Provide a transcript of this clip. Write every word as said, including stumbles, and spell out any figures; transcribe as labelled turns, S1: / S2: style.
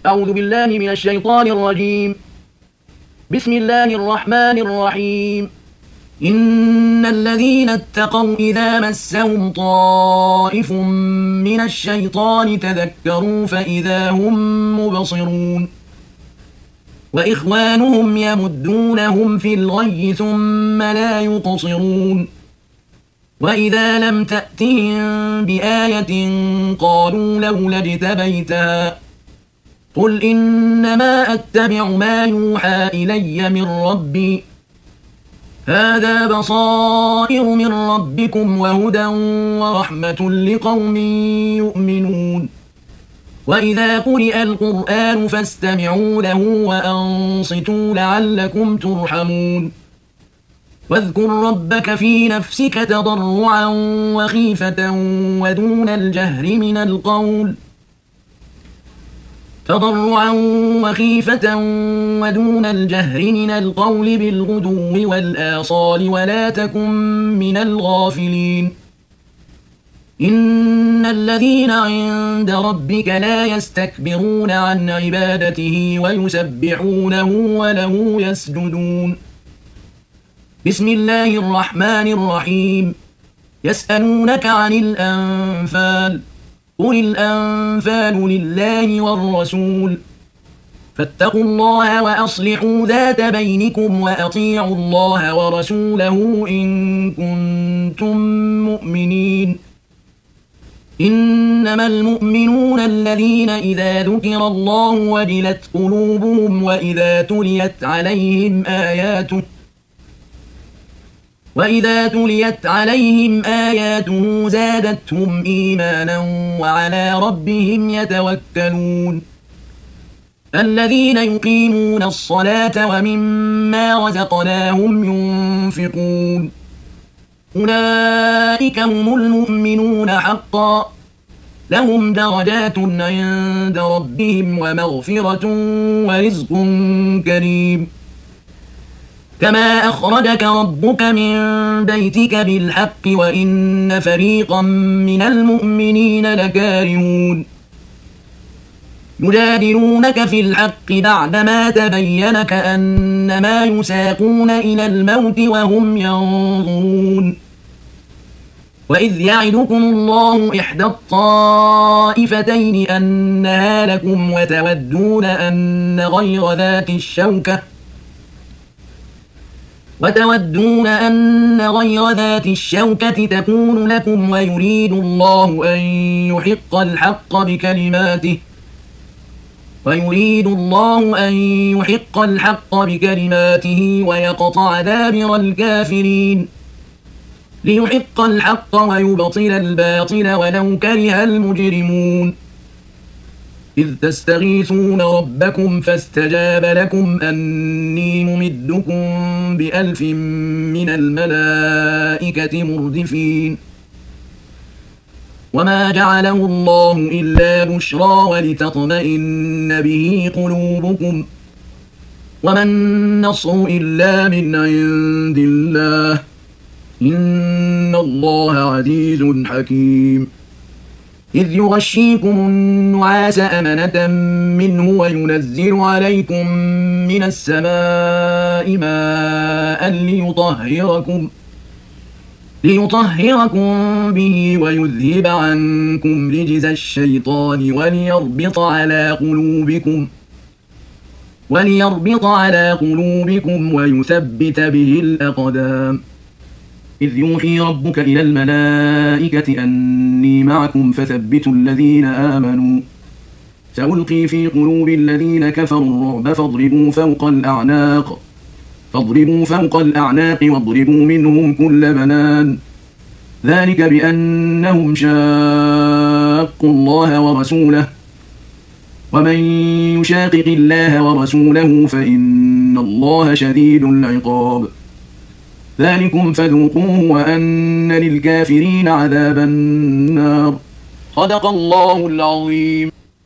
S1: أعوذ بالله من الشيطان الرجيم. بسم الله الرحمن الرحيم. إن الذين اتقوا إذا مسهم طائف من الشيطان تذكروا فإذا هم مبصرون وإخوانهم يمدونهم في الغي ثم لا يقصرون وإذا لم تأتهم بآية قالوا لولا اجتبيتها قل إنما أتبع ما يوحى إلي من ربي هذا بصائر من ربكم وهدى ورحمة لقوم يؤمنون وإذا قرئ القرآن فاستمعوا له وأنصتوا لعلكم ترحمون واذكر ربك في نفسك تضرعا وخيفة ودون الجهر من القول تضرعا وخيفة ودون الجهر من القول بالغدو والآصال ولا تكن من الغافلين إن الذين عند ربك لا يستكبرون عن عبادته ويسبحونه وله يسجدون بسم الله الرحمن الرحيم. يسألونك عن الأنفال قل الأنفال لله والرسول فاتقوا الله وأصلحوا ذات بينكم وأطيعوا الله ورسوله إن كنتم مؤمنين إنما المؤمنون الذين إذا ذكر الله وجلت قلوبهم وإذا تليت عليهم آياته وإذا تليت عليهم آياته زادتهم إيمانا وعلى ربهم يتوكلون الذين يقيمون الصلاة ومما رزقناهم ينفقون أولئك هم المؤمنون حقا لهم درجات عند ربهم ومغفرة ورزق كريم كما أخرجك ربك من بيتك بالحق وإن فريقا من المؤمنين لكارهون يجادلونك في الحق بعدما تبين كأنما يساقون إلى الموت وهم ينظرون وإذ يعدكم الله إحدى الطائفتين أنها لكم وتودون أن غير ذات الشوكة وتودون أن غير ذات الشوكة تكون لكم ويريد الله أن يحق الحق بكلماته ويريد الله أن يحق الحق بكلماته ويقطع دابر الكافرين ليحق الحق ويبطل الباطل ولو كره المجرمون إذ تستغيثون ربكم فاستجاب لكم أني ممدكم بألف من الملائكة مردفين وما جعله الله إلا بشرى ولتطمئن به قلوبكم وما النصر إلا من عند الله إن الله عزيز حكيم إذ يغشيكم النعاس أمنة منه وينزل عليكم من السماء ماء ليطهركم ليطهركم به ويذهب عنكم رجز الشيطان وليربط على قلوبكم وليربط على قلوبكم ويثبت به الأقدام إذ يوحي ربك إلى الملائكة أني معكم فثبتوا الذين آمنوا سألقي في قلوب الذين كفروا الرعب فاضربوا فوق الأعناق فاضربوا فوق الأعناق واضربوا منهم كل بنان ذلك بأنهم شاقوا الله ورسوله ومن يشاقق الله ورسوله فإن الله شديد العقاب ذلكم فذوقوه وأن للكافرين عذاب النار صدق الله العظيم.